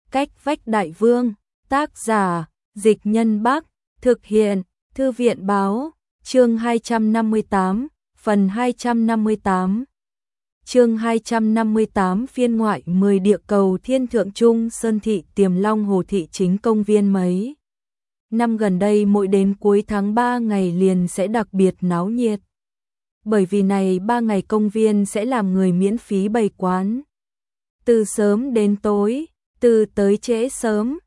Cách vách đại vương, tác giả, Dịch Nhân Bắc, thực hiện, Thư viện báo, chương 258, phần 258. Chương 258 phiên ngoại 10 địa cầu thiên thượng trung Sơn Thị Tiềm Long Hồ Thị chính công viên mấy. Năm gần đây mỗi đến cuối tháng 3 ngày liền sẽ đặc biệt náo nhiệt. Bởi vì này 3 ngày công viên sẽ làm người miễn phí bày quán. Từ sớm đến tối, từ tới trễ sớm,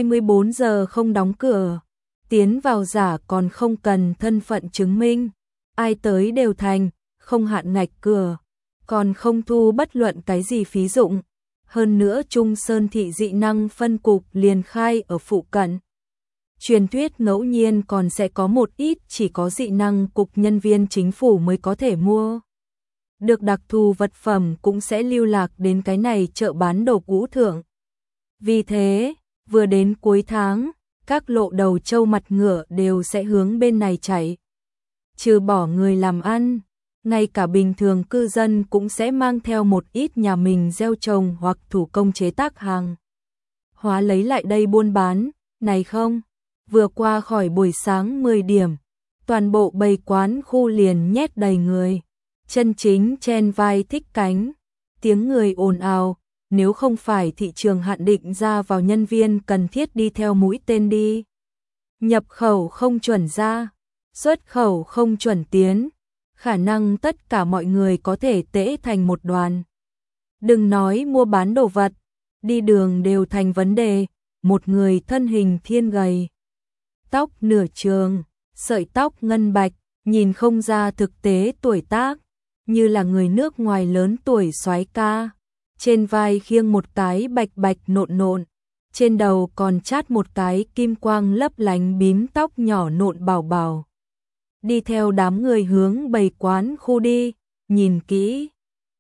24 giờ không đóng cửa. Tiến vào giả còn không cần thân phận chứng minh. Ai tới đều thành, không hạn ngạch cửa. Còn không thu bất luận cái gì phí dụng. Hơn nữa Trung Sơn Thị dị năng phân cục liền khai ở phụ cận. Truyền thuyết ngẫu nhiên còn sẽ có một ít chỉ có dị năng cục nhân viên chính phủ mới có thể mua. Được đặc thù vật phẩm cũng sẽ lưu lạc đến cái này chợ bán đồ cũ thượng. Vì thế, vừa đến cuối tháng, các lộ đầu trâu mặt ngựa đều sẽ hướng bên này chạy. Trừ bỏ người làm ăn, ngay cả bình thường cư dân cũng sẽ mang theo một ít nhà mình gieo trồng hoặc thủ công chế tác hàng hóa lấy lại đây buôn bán, này không? Vừa qua khỏi buổi sáng 10 điểm, toàn bộ bày quán khu liền nhét đầy người, chân chính chen vai thích cánh, tiếng người ồn ào, nếu không phải thị trường hạn định ra vào nhân viên cần thiết đi theo mũi tên đi. Nhập khẩu không chuẩn ra, xuất khẩu không chuẩn tiến, khả năng tất cả mọi người có thể tễ thành một đoàn. Đừng nói mua bán đồ vật, đi đường đều thành vấn đề, một người thân hình thiên gầy. Tóc nửa trường, sợi tóc ngân bạch, nhìn không ra thực tế tuổi tác, như là người nước ngoài lớn tuổi soái ca. Trên vai khiêng một cái bạch bạch nộn nộn, trên đầu còn chát một cái kim quang lấp lánh bím tóc nhỏ nộn bảo bảo. Đi theo đám người hướng bày quán khu đi, nhìn kỹ.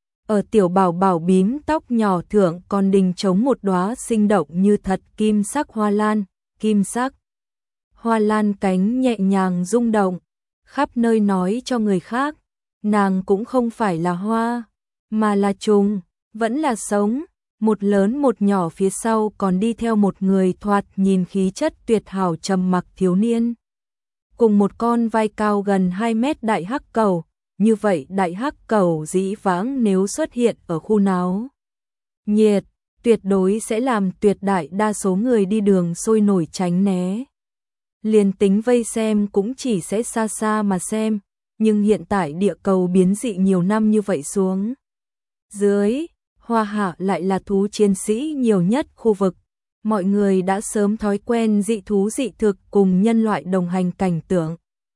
Ở tiểu bảo bảo bím tóc nhỏ thượng còn đình trống một đóa sinh động như thật kim sắc hoa lan, kim sắc. Hoa lan cánh nhẹ nhàng rung động, khắp nơi nói cho người khác, nàng cũng không phải là hoa, mà là trùng, vẫn là sống, một lớn một nhỏ phía sau còn đi theo một người thoạt nhìn khí chất tuyệt hảo trầm mặc thiếu niên. Cùng một con vai cao gần 2 mét đại hắc cẩu, như vậy đại hắc cẩu dĩ vãng nếu xuất hiện ở khu náo nhiệt, tuyệt đối sẽ làm tuyệt đại đa số người đi đường sôi nổi tránh né. Liền tính vây xem cũng chỉ sẽ xa xa mà xem, nhưng hiện tại địa cầu biến dị nhiều năm như vậy xuống. Dưới, Hoa Hạ lại là thú chiến sĩ nhiều nhất khu vực, mọi người đã sớm thói quen dị thú dị thực cùng nhân loại đồng hành cảnh tượng.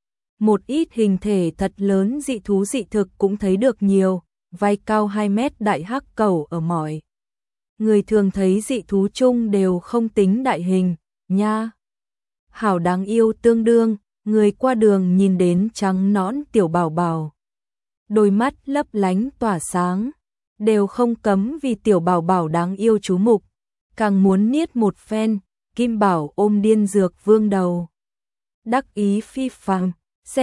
Một ít hình thể thật lớn dị thú dị thực cũng thấy được nhiều, vai cao 2 mét đại hắc cẩu ở mọi. Người thường thấy dị thú chung đều không tính đại hình, nha. Hảo đáng yêu tương đương, người qua đường nhìn đến trắng nõn tiểu bảo bảo. Đôi mắt lấp lánh tỏa sáng, đều không cấm vì tiểu bảo bảo đáng yêu chú mục, càng muốn niết một phen, Kim Bảo ôm điên dược vương đầu. Đắc ý phi phàm,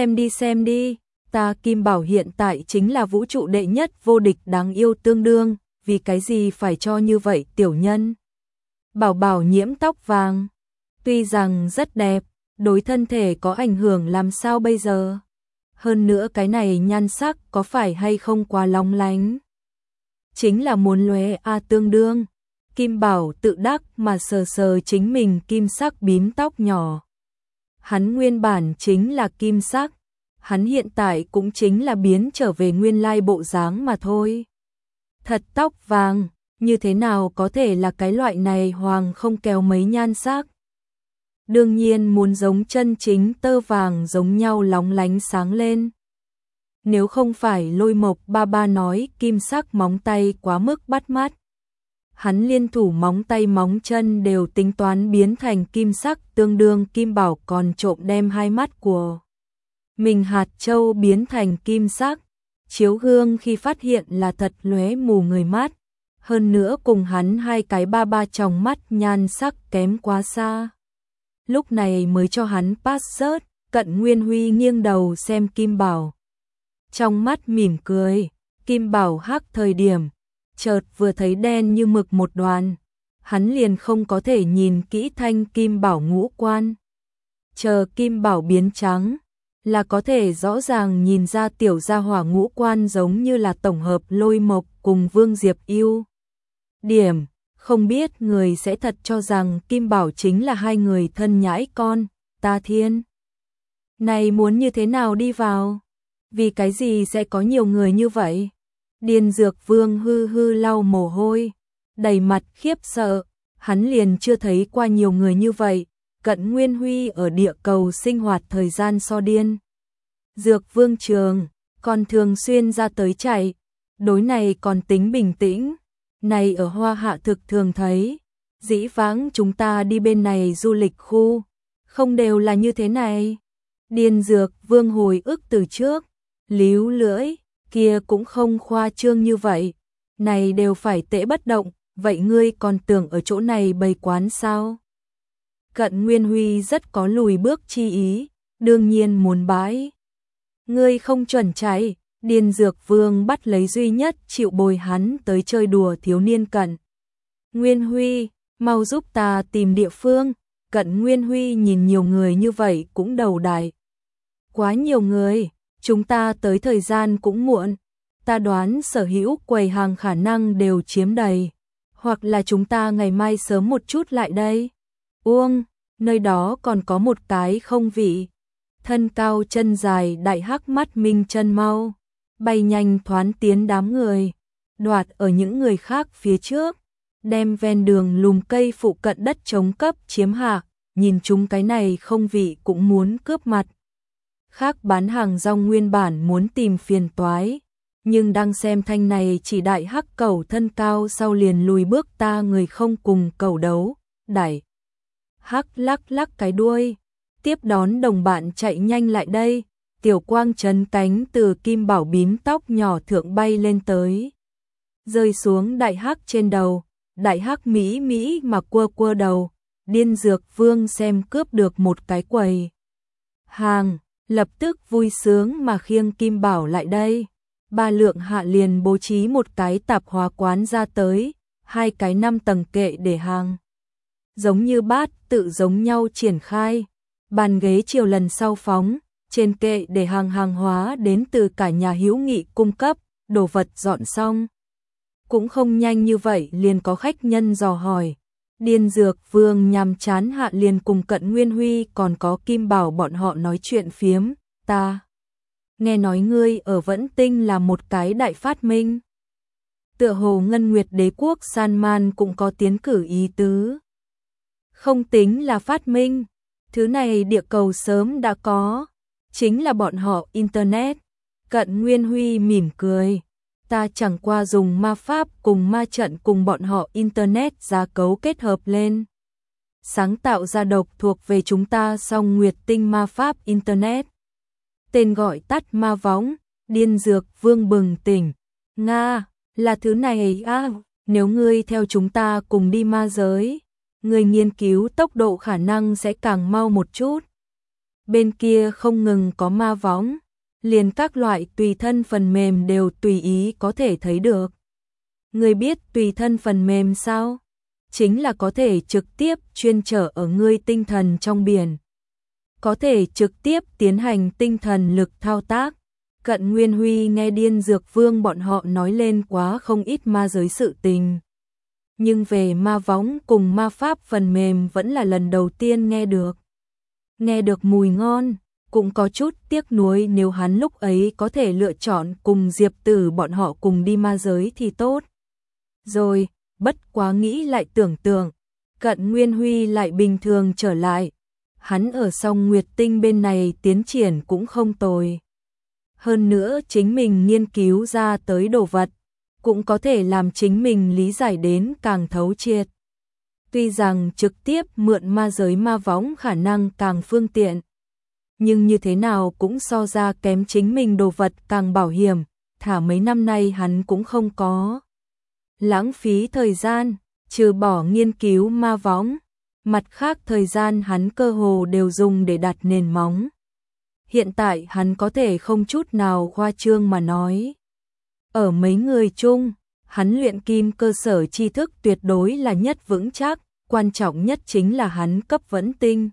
xem đi, ta Kim Bảo hiện tại chính là vũ trụ đệ nhất vô địch đáng yêu tương đương, vì cái gì phải cho như vậy tiểu nhân. Bảo bảo nhiễm tóc vàng, tuy rằng rất đẹp, đối thân thể có ảnh hưởng làm sao bây giờ? Hơn nữa cái này nhan sắc có phải hay không quá long lánh? Chính là muốn lóe tương đương. Kim Bảo tự đắc mà sờ sờ chính mình kim sắc bím tóc nhỏ. Hắn nguyên bản chính là kim sắc, hắn hiện tại cũng chính là biến trở về nguyên lai bộ dáng mà thôi. Thật tóc vàng, như thế nào có thể là cái loại này hoàng không kéo mấy nhan sắc? Đương nhiên muốn giống chân chính tơ vàng giống nhau lóng lánh sáng lên. Nếu không phải Lôi Mộc ba ba nói kim sắc móng tay quá mức bắt mắt. Hắn liên thủ móng tay móng chân đều tính toán biến thành kim sắc tương đương Kim Bảo còn trộm đem hai mắt của mình hạt châu biến thành kim sắc. Chiếu gương khi phát hiện là thật lóe mù người mắt. Hơn nữa cùng hắn hai cái ba ba tròng mắt nhan sắc kém quá xa. Lúc này mới cho hắn pass rớt, Cận Nguyên Huy nghiêng đầu xem Kim Bảo. Trong mắt mỉm cười, Kim Bảo hắc thời điểm, chợt vừa thấy đen như mực một đoàn. hắn liền không có thể nhìn kỹ thanh kim bảo ngũ quan. Chờ kim bảo biến trắng, là có thể rõ ràng nhìn ra tiểu gia hỏa ngũ quan giống như là tổng hợp Lôi Mộc cùng Vương Diệp yêu. Điểm, không biết người sẽ thật cho rằng Kim Bảo chính là hai người thân nhãi con, ta thiên. Này muốn như thế nào đi vào? Vì cái gì sẽ có nhiều người như vậy? Điền Dược Vương hư hư lau mồ hôi, đầy mặt khiếp sợ, hắn liền chưa thấy qua nhiều người như vậy. Cận Nguyên Huy ở địa cầu sinh hoạt thời gian so Điên Dược Vương trường, còn thường xuyên ra tới chạy, đối này còn tính bình tĩnh, này ở Hoa Hạ thực thường thấy, dĩ vãng chúng ta đi bên này du lịch khu, không đều là như thế này. Điền Dược Vương hồi ức từ trước, líu lưỡi, kia cũng không khoa trương như vậy, này đều phải tễ bất động, vậy ngươi còn tưởng ở chỗ này bày quán sao? Cận Nguyên Huy rất có lùi bước chi ý, đương nhiên muốn bãi. Ngươi không chuẩn chạy, Điền Dược Vương bắt lấy duy nhất chịu bồi hắn tới chơi đùa thiếu niên Cận Nguyên Huy, mau giúp ta tìm địa phương. Cận Nguyên Huy nhìn nhiều người như vậy cũng đầu đại. Quá nhiều người, chúng ta tới thời gian cũng muộn, ta đoán sở hữu quầy hàng khả năng đều chiếm đầy, hoặc là chúng ta ngày mai sớm một chút lại đây. Uông, nơi đó còn có một cái không vị. Thân cao chân dài đại hắc mắt minh chân mau, bay nhanh thoán tiến đám người, đoạt ở những người khác phía trước, đem ven đường lùm cây phụ cận đất trống cấp chiếm hạ, nhìn chúng cái này không vị cũng muốn cướp mặt. Khác bán hàng rong nguyên bản muốn tìm phiền toái, nhưng đang xem thanh này chỉ đại hắc cẩu thân cao sau liền lùi bước ta người không cùng cẩu đấu, đẩy. Hắc lắc lắc cái đuôi, tiếp đón đồng bạn chạy nhanh lại đây, tiểu quang chấn cánh từ kim bảo bím tóc nhỏ thượng bay lên tới. Rơi xuống đại hắc trên đầu, đại hắc mỹ mỹ mà quơ quơ đầu, Điên Dược Vương xem cướp được một cái quầy hàng, lập tức vui sướng mà khiêng kim bảo lại đây. Ba Lượng Hạ liền bố trí một cái tạp hóa quán ra tới, hai cái 5 tầng kệ để hàng. Giống như bát tự giống nhau triển khai, bàn ghế chiều lần sau phóng, trên kệ để hàng hóa đến từ cả nhà hữu nghị cung cấp, đồ vật dọn xong. Cũng không nhanh như vậy liền có khách nhân dò hỏi. Điên Dược Vương nhằm chán hạ liền cùng Cận Nguyên Huy còn có Kim Bảo bọn họ nói chuyện phiếm, ta nghe nói ngươi ở Vẫn Tinh là một cái đại phát minh. Tựa hồ Ngân Nguyệt Đế quốc San Man cũng có tiến cử ý tứ. Không tính là phát minh, thứ này địa cầu sớm đã có, chính là bọn họ Internet. Cận Nguyên Huy mỉm cười, ta chẳng qua dùng ma pháp cùng ma trận cùng bọn họ Internet gia cấu kết hợp lên. Sáng tạo ra độc thuộc về chúng ta song Nguyệt Tinh ma pháp Internet. Tên gọi tắt ma võng, Điên Dược Vương bừng tỉnh. Nga, là thứ này à, nếu ngươi theo chúng ta cùng đi ma giới, ngươi nghiên cứu tốc độ khả năng sẽ càng mau một chút. Bên kia không ngừng có ma võng, liền các loại tùy thân phần mềm đều tùy ý có thể thấy được. Ngươi biết tùy thân phần mềm sao? Chính là có thể trực tiếp chuyên trở ở ngươi tinh thần trong biển. Có thể trực tiếp tiến hành tinh thần lực thao tác. Cận Nguyên Huy nghe Điên Dược Vương bọn họ nói lên quá không ít ma giới sự tình. Nhưng về ma võng cùng ma pháp phần mềm vẫn là lần đầu tiên nghe được. Nghe được mùi ngon, cũng có chút tiếc nuối nếu hắn lúc ấy có thể lựa chọn cùng Diệp Tử bọn họ cùng đi ma giới thì tốt. Rồi, bất quá nghĩ lại tưởng tượng, Cận Nguyên Huy lại bình thường trở lại. Hắn ở song Nguyệt Tinh bên này tiến triển cũng không tồi. Hơn nữa chính mình nghiên cứu ra tới đồ vật, cũng có thể làm chính mình lý giải đến càng thấu triệt. Tuy rằng trực tiếp mượn ma giới ma võng khả năng càng phương tiện, nhưng như thế nào cũng so ra kém chính mình đồ vật càng bảo hiểm, thả mấy năm nay hắn cũng không có lãng phí thời gian, trừ bỏ nghiên cứu ma võng, mặt khác thời gian hắn cơ hồ đều dùng để đặt nền móng. Hiện tại hắn có thể không chút nào khoa trương mà nói. Ở mấy người chung, Hắn luyện kim cơ sở tri thức tuyệt đối là nhất vững chắc, quan trọng nhất chính là hắn cấp vẫn tinh.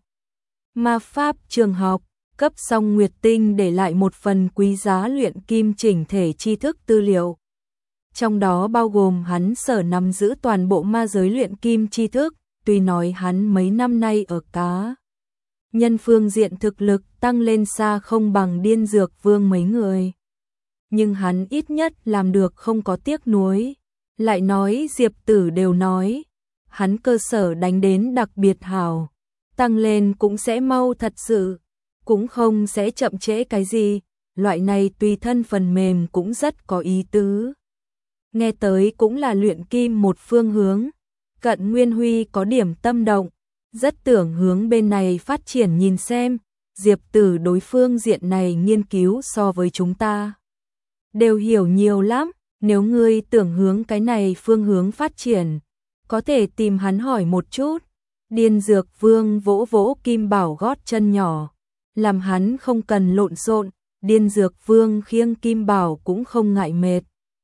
Ma pháp trường học, cấp xong Nguyệt Tinh để lại một phần quý giá luyện kim chỉnh thể tri thức tư liệu. Trong đó bao gồm hắn sở nắm giữ toàn bộ ma giới luyện kim tri thức, tuy nói hắn mấy năm nay ở cá nhân phương diện thực lực tăng lên xa không bằng Điên Dược Vương mấy người. Nhưng hắn ít nhất làm được không có tiếc nuối. Lại nói Diệp Tử đều nói, hắn cơ sở đánh đến đặc biệt hảo, tăng lên cũng sẽ mau thật sự, cũng không sẽ chậm trễ cái gì, loại này tùy thân phần mềm cũng rất có ý tứ. Nghe tới cũng là luyện kim một phương hướng, Cận Nguyên Huy có điểm tâm động, rất tưởng hướng bên này phát triển nhìn xem, Diệp Tử đối phương diện này nghiên cứu so với chúng ta đều hiểu nhiều lắm, nếu ngươi tưởng hướng cái này phương hướng phát triển, có thể tìm hắn hỏi một chút. Điên Dược Vương vỗ vỗ Kim Bảo gót chân nhỏ, làm hắn không cần lộn xộn, Điên Dược Vương khiêng Kim Bảo cũng không ngại mệt.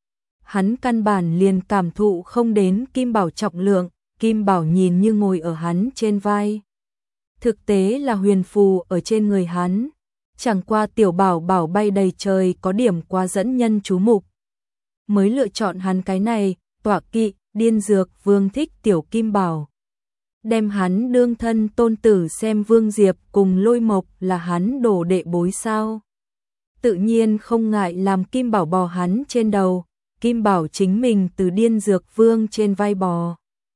Hắn căn bản liền cảm thụ không đến Kim Bảo trọng lượng, Kim Bảo nhìn như ngồi ở hắn trên vai. Thực tế là huyền phù ở trên người hắn, chẳng qua tiểu bảo bảo bay đầy trời có điểm quá dẫn nhân chú mục. Mới lựa chọn hắn cái này, tọa kỵ, Điên Dược Vương thích tiểu Kim Bảo. Đem hắn đương thân tôn tử xem Vương Diệp cùng Lôi Mộc là hắn đồ đệ bối sao. Tự nhiên không ngại làm Kim Bảo bò hắn trên đầu, Kim Bảo chính mình từ Điên Dược Vương trên vai bò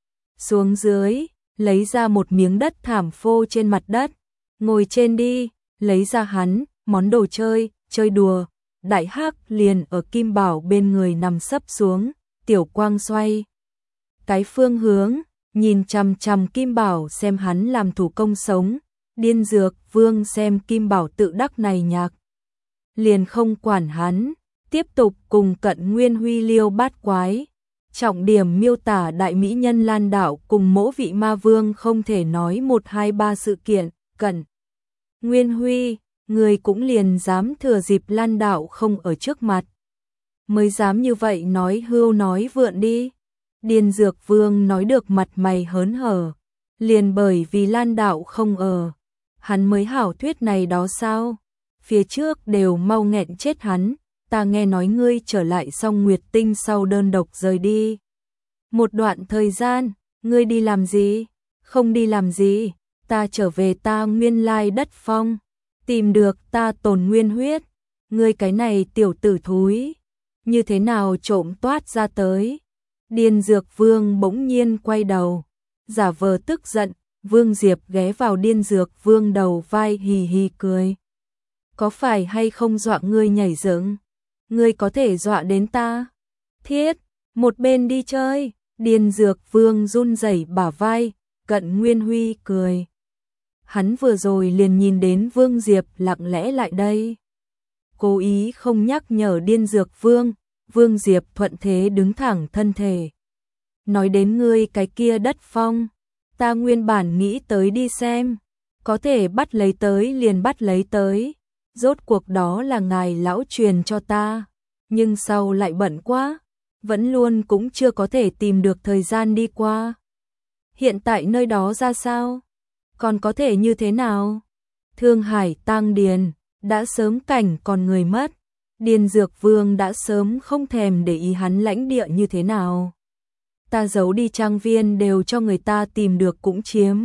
xuống dưới, lấy ra một miếng đất thảm phô trên mặt đất, ngồi trên đi, lấy ra hắn, món đồ chơi, chơi đùa, đại hắc liền ở Kim Bảo bên người nằm sấp xuống, tiểu quang xoay cái phương hướng, nhìn chằm chằm Kim Bảo xem hắn làm thủ công sống, Điên Dược Vương xem Kim Bảo tự đắc này nhạc, liền không quản hắn, tiếp tục cùng Cận Nguyên Huy liêu bát quái. Trọng điểm miêu tả đại mỹ nhân Lan Đạo cùng Mỗ Vị Ma Vương không thể nói 1, 2, 3 sự kiện, Cận Nguyên Huy, người cũng liền dám thừa dịp Lan Đạo không ở trước mặt. Mới dám như vậy nói hưu nói vượn đi. Điên Dược Vương nói được mặt mày hớn hở, liền bởi vì Lan Đạo không ở, hắn mới hảo thuyết này đó sao? Phía trước đều mau nghẹn chết hắn. Ta nghe nói ngươi trở lại xong Nguyệt Tinh sau đơn độc rời đi. Một đoạn thời gian, ngươi đi làm gì? Không đi làm gì, ta trở về ta nguyên lai đất phong, tìm được ta tồn nguyên huyết. Ngươi cái này tiểu tử thúi, như thế nào trộm toát ra tới? Điên Dược Vương bỗng nhiên quay đầu, giả vờ tức giận, Vương Diệp ghé vào Điên Dược Vương đầu vai hì hì cười. Có phải hay không dọa ngươi nhảy dựng? Ngươi có thể dọa đến ta. Thiết, một bên đi chơi, Điên Dược Vương run rẩy bả vai, Cận Nguyên Huy cười. Hắn vừa rồi liền nhìn đến Vương Diệp lặng lẽ lại đây. Cố ý không nhắc nhở Điên Dược Vương, Vương Diệp thuận thế đứng thẳng thân thể. Nói đến ngươi cái kia đất phong, ta nguyên bản nghĩ tới đi xem, có thể bắt lấy tới liền bắt lấy tới. Rốt cuộc đó là ngài lão truyền cho ta, nhưng sau lại bận quá, vẫn luôn cũng chưa có thể tìm được thời gian đi qua. Hiện tại nơi đó ra sao? Còn có thể như thế nào? Thương Hải Tang Điền, đã sớm cảnh còn người mất, Điên Dược Vương đã sớm không thèm để ý hắn lãnh địa như thế nào. Ta giấu đi trang viên đều cho người ta tìm được cũng chiếm.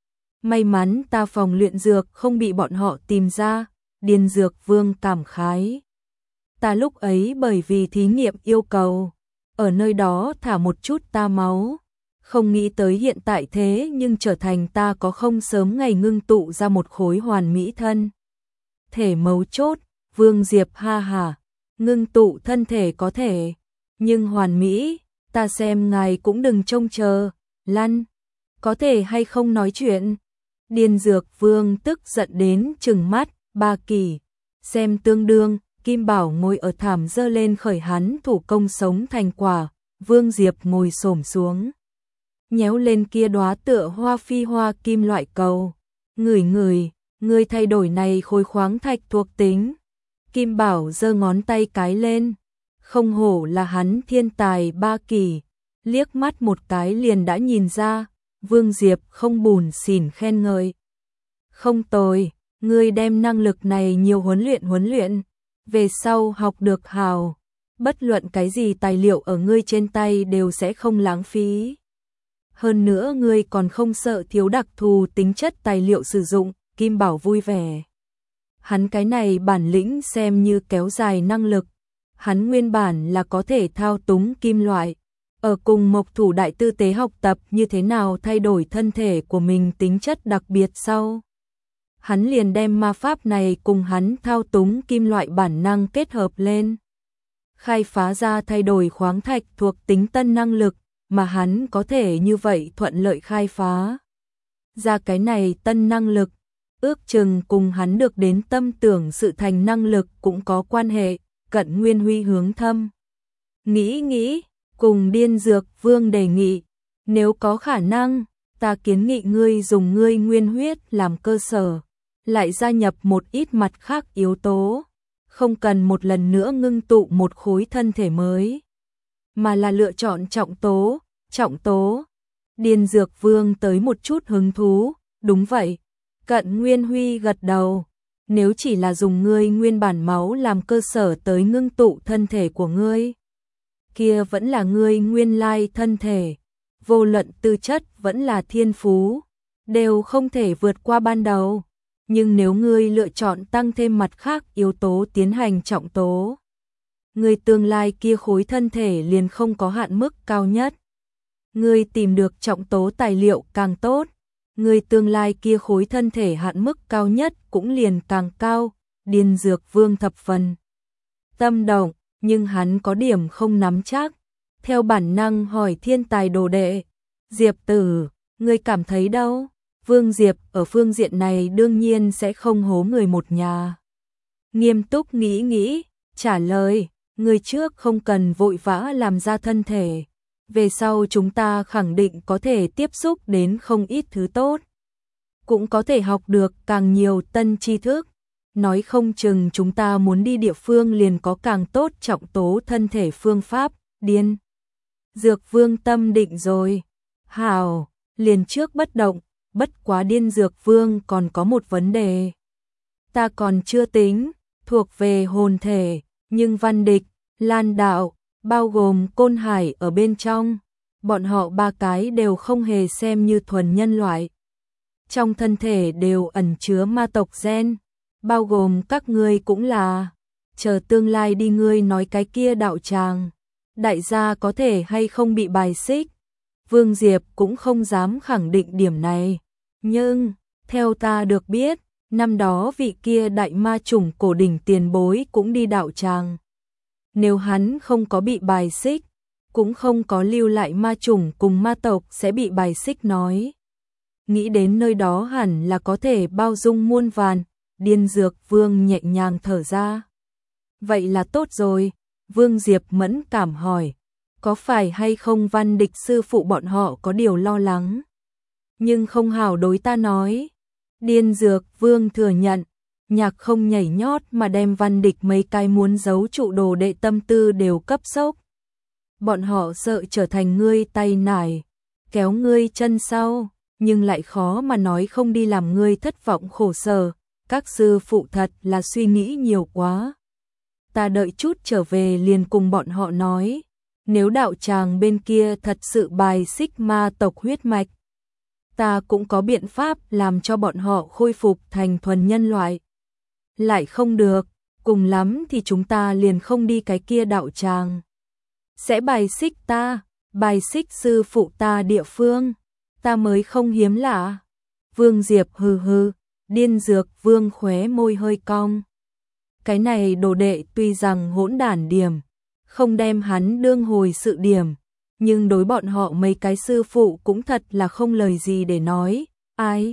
May mắn ta phòng luyện dược không bị bọn họ tìm ra. Điên Dược Vương cảm khái. Ta lúc ấy bởi vì thí nghiệm yêu cầu, ở nơi đó thả một chút ta máu, không nghĩ tới hiện tại thế nhưng trở thành ta có không sớm ngày ngưng tụ ra một khối hoàn mỹ thân. Thể mấu chốt, Vương Diệp ha hả, ngưng tụ thân thể có thể, nhưng hoàn mỹ, ta xem ngài cũng đừng trông chờ, lăn, có thể hay không nói chuyện. Điên Dược Vương tức giận đến trừng mắt. Ba Kỳ, xem tương đương, Kim Bảo ngồi ở thảm dơ lên khởi hắn thủ công sống thành quả, Vương Diệp ngồi xổm xuống, nhéo lên kia đóa tựa hoa phi hoa kim loại cầu, ngửi ngửi, ngươi thay đổi này khối khoáng thạch thuộc tính. Kim Bảo giơ ngón tay cái lên, Không hổ là hắn thiên tài ba kỳ, liếc mắt một cái liền đã nhìn ra, Vương Diệp không bùn xỉn khen ngợi. Không tồi, ngươi đem năng lực này nhiều huấn luyện, về sau học được hào, bất luận cái gì tài liệu ở ngươi trên tay đều sẽ không lãng phí. Hơn nữa ngươi còn không sợ thiếu đặc thù tính chất tài liệu sử dụng, Kim Bảo vui vẻ. Hắn cái này bản lĩnh xem như kéo dài năng lực, hắn nguyên bản là có thể thao túng kim loại, ở cùng Mộc Thủ đại tư tế học tập như thế nào thay đổi thân thể của mình tính chất đặc biệt sau. Hắn liền đem ma pháp này cùng hắn thao túng kim loại bản năng kết hợp lên, khai phá ra thay đổi khoáng thạch thuộc tính tân năng lực, mà hắn có thể như vậy thuận lợi khai phá ra cái này tân năng lực, ước chừng cùng hắn được đến tâm tưởng sự thành năng lực cũng có quan hệ. Cận Nguyên Huy hướng thâm nghĩ, cùng Điên Dược Vương đề nghị, nếu có khả năng, ta kiến nghị ngươi dùng ngươi nguyên huyết làm cơ sở, lại gia nhập một ít mặt khác yếu tố, không cần một lần nữa ngưng tụ một khối thân thể mới, mà là lựa chọn trọng tố. Điên Dược Vương tới một chút hứng thú, đúng vậy. Cận Nguyên Huy gật đầu, nếu chỉ là dùng ngươi nguyên bản máu làm cơ sở tới ngưng tụ thân thể của ngươi, kia vẫn là ngươi nguyên lai thân thể, vô luận tư chất vẫn là thiên phú, đều không thể vượt qua ban đầu. Nhưng nếu ngươi lựa chọn tăng thêm mặt khác yếu tố tiến hành trọng tố, ngươi tương lai kia khối thân thể liền không có hạn mức cao nhất. Ngươi tìm được trọng tố tài liệu càng tốt, người tương lai kia khối thân thể hạn mức cao nhất cũng liền càng cao. Điên Dược Vương thập phần tâm động, nhưng hắn có điểm không nắm chắc, theo bản năng hỏi thiên tài đồ đệ, Diệp tử, ngươi cảm thấy đâu? Vương Diệp ở phương diện này đương nhiên sẽ không hố người một nhà. Nghiêm túc nghĩ, trả lời, người trước không cần vội vã làm ra thân thể. Về sau chúng ta khẳng định có thể tiếp xúc đến không ít thứ tốt, cũng có thể học được càng nhiều tân tri thức, nói không chừng chúng ta muốn đi địa phương liền có càng tốt trọng tố thân thể phương pháp. Điên Dược Vương tâm định rồi, hảo, liền trước bất động, bất quá Điên Dược Vương còn có một vấn đề. Ta còn chưa tính, thuộc về hồn thể, nhưng Văn Địch, Lan Đạo, bao gồm Côn Hải ở bên trong, bọn họ ba cái đều không hề xem như thuần nhân loại. Trong thân thể đều ẩn chứa ma tộc gen, bao gồm các ngươi cũng là. Chờ tương lai đi ngươi nói cái kia đạo tràng, đại gia có thể hay không bị bài xích. Vương Diệp cũng không dám khẳng định điểm này, nhưng theo ta được biết, năm đó vị kia đại ma chủng cổ đỉnh tiền bối cũng đi đạo tràng. Nếu hắn không có bị bài xích, cũng không có lưu lại ma chủng cùng ma tộc sẽ bị bài xích nói. Nghĩ đến nơi đó hẳn là có thể bao dung muôn vàn. Điên Dược Vương nhẹ nhàng thở ra. Vậy là tốt rồi. Vương Diệp mẫn cảm hỏi, có phải hay không Văn Địch sư phụ bọn họ có điều lo lắng, nhưng không hảo đối ta nói. Điên Dược Vương thừa nhận, nhạc không nhảy nhót mà đem Văn Địch mấy cái muốn giấu trụ đồ đệ tâm tư đều cấp sốc. Bọn họ sợ trở thành ngươi tay nải, kéo ngươi chân sau, nhưng lại khó mà nói không đi làm ngươi thất vọng khổ sở. Các sư phụ thật là suy nghĩ nhiều quá. Ta đợi chút trở về liền cùng bọn họ nói, nếu đạo tràng bên kia thật sự bài xích ma tộc huyết mạch, ta cũng có biện pháp làm cho bọn họ khôi phục thành thuần nhân loại. Lại không được, cùng lắm thì chúng ta liền không đi cái kia đạo tràng. Sẽ bài xích ta, bài xích sư phụ ta địa phương, ta mới không hiếm lạ. Vương Diệp hừ hừ. Điên Dược Vương khóe môi hơi cong. Cái này đồ đệ tuy rằng hỗn đản điểm, không đem hắn đương hồi sự điểm, nhưng đối bọn họ mấy cái sư phụ cũng thật là không lời gì để nói. Ai?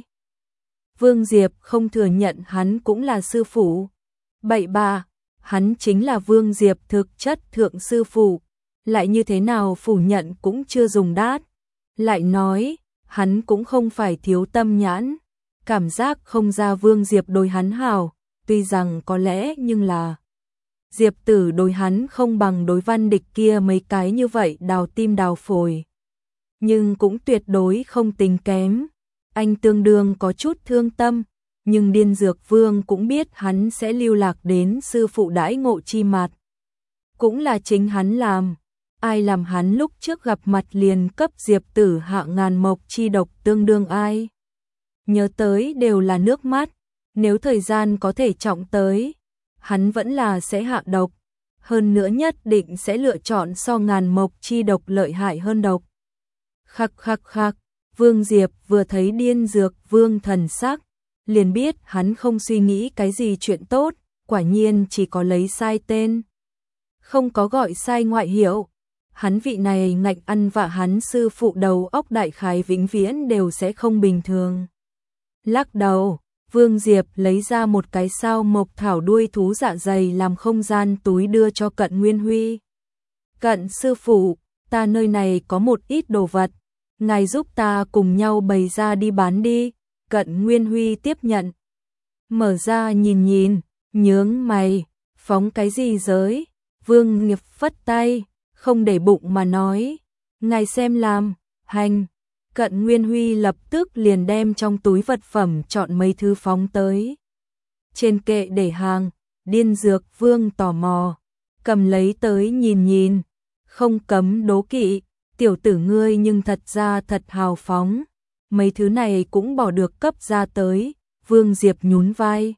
Vương Diệp không thừa nhận hắn cũng là sư phụ. Bậy bạ, hắn chính là Vương Diệp thực chất thượng sư phụ, lại như thế nào phủ nhận cũng chưa dùng đát. Lại nói, hắn cũng không phải thiếu tâm nhãn. Cảm giác không ra Vương Diệp đối hắn hảo, tuy rằng có lẽ nhưng là Diệp Tử đối hắn không bằng đối Văn Địch kia mấy cái như vậy đào tim đào phổi. Nhưng cũng tuyệt đối không tính kém. Anh tương đương có chút thương tâm, nhưng Điên Dược Vương cũng biết hắn sẽ lưu lạc đến sư phụ đãi ngộ chi mặt. Cũng là chính hắn làm. Ai làm hắn lúc trước gặp mặt liền cấp Diệp Tử hạ ngàn mộc chi độc tương đương ai. Nhớ tới đều là nước mắt. Nếu thời gian có thể trọng tới, hắn vẫn là sẽ hạ độc. Hơn nữa nhất định sẽ lựa chọn so ngàn mộc chi độc lợi hại hơn độc. Khắc khắc khắc, Vương Diệp vừa thấy Điên Dược Vương thần sắc, liền biết hắn không suy nghĩ cái gì chuyện tốt, quả nhiên chỉ có lấy sai tên. Không có gọi sai ngoại hiệu. Hắn vị này ngạnh ăn vạ hắn sư phụ đầu óc đại khái vĩnh viễn đều sẽ không bình thường. Lắc đầu, Vương Diệp lấy ra một cái sao mộc thảo đuôi thú dạ dày làm không gian túi đưa cho Cận Nguyên Huy. Cận sư phụ, ta nơi này có một ít đồ vật, ngài giúp ta cùng nhau bày ra đi bán đi. Cận Nguyên Huy tiếp nhận. Mở ra nhìn nhìn, nhướng mày, phóng cái gì giới? Vương Nghiệp phất tay, không để bụng mà nói, ngài xem làm, hành. Cận Nguyên Huy lập tức liền đem trong túi vật phẩm chọn mấy thứ phóng tới. Trên kệ để hàng, Điên Dược Vương tò mò, cầm lấy tới nhìn nhìn, không cấm đố kỵ, tiểu tử ngươi nhưng thật ra thật hào phóng, mấy thứ này cũng bỏ được cấp ra tới. Vương Diệp nhún vai.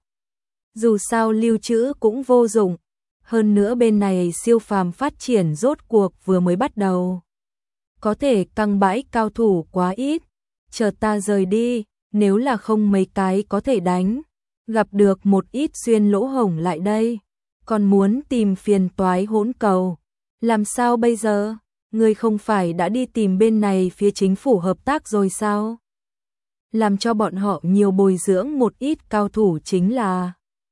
Dù sao lưu trữ cũng vô dụng, hơn nữa bên này siêu phàm phát triển rốt cuộc vừa mới bắt đầu. Có thể căng bãi cao thủ quá ít, chờ ta rời đi, nếu là không mấy cái có thể đánh, gặp được một ít xuyên lỗ hổng lại đây, còn muốn tìm phiền toái hỗn cầu. Làm sao bây giờ? Ngươi không phải đã đi tìm bên này phía chính phủ hợp tác rồi sao? Làm cho bọn họ nhiều bồi dưỡng một ít cao thủ chính là.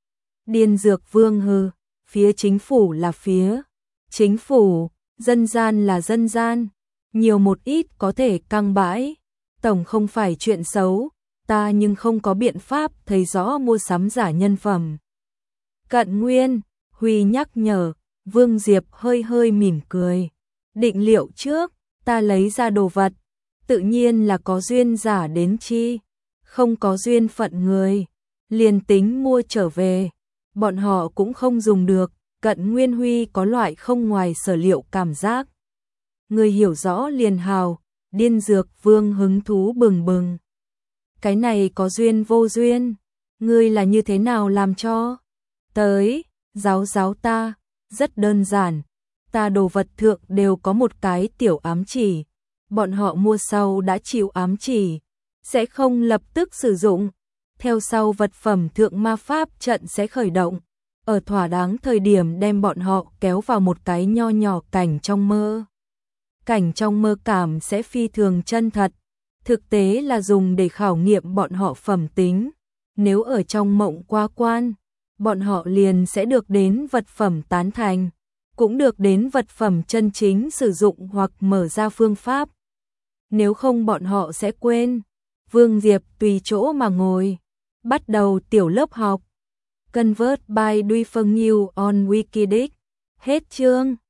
Điên Dược Vương hừ, phía chính phủ là phía chính phủ, dân gian là dân gian, nhiều một ít có thể căng bãi, tổng không phải chuyện xấu, ta nhưng không có biện pháp thấy rõ mua sắm giả nhân phẩm. Cận Nguyên Huy nhắc nhở. Vương Diệp hơi hơi mỉm cười. Định liệu trước, ta lấy ra đồ vật, tự nhiên là có duyên giả đến chi, không có duyên phận người, liền tính mua trở về, bọn họ cũng không dùng được. Cận Nguyên Huy có loại không ngoài sở liệu cảm giác. Người hiểu rõ liền hào. Điên Dược Vương hứng thú bừng bừng. Cái này có duyên vô duyên, ngươi là như thế nào làm cho? Tới, giáo ta, rất đơn giản. Ta đồ vật thượng đều có một cái tiểu ám chỉ, bọn họ mua sau đã chịu ám chỉ, sẽ không lập tức sử dụng. Theo sau vật phẩm thượng ma pháp trận sẽ khởi động, ở thỏa đáng thời điểm đem bọn họ kéo vào một cái nho nhỏ cảnh trong mơ. Cảnh trong mơ cảm sẽ phi thường chân thật, thực tế là dùng để khảo nghiệm bọn họ phẩm tính. Nếu ở trong mộng qua quan, bọn họ liền sẽ được đến vật phẩm tán thành, cũng được đến vật phẩm chân chính sử dụng hoặc mở ra phương pháp. Nếu không bọn họ sẽ quên. Vương Diệp tùy chỗ mà ngồi, bắt đầu tiểu lớp học. Convert by Duy Phương Nhiêu on Wikidic. Hết chương.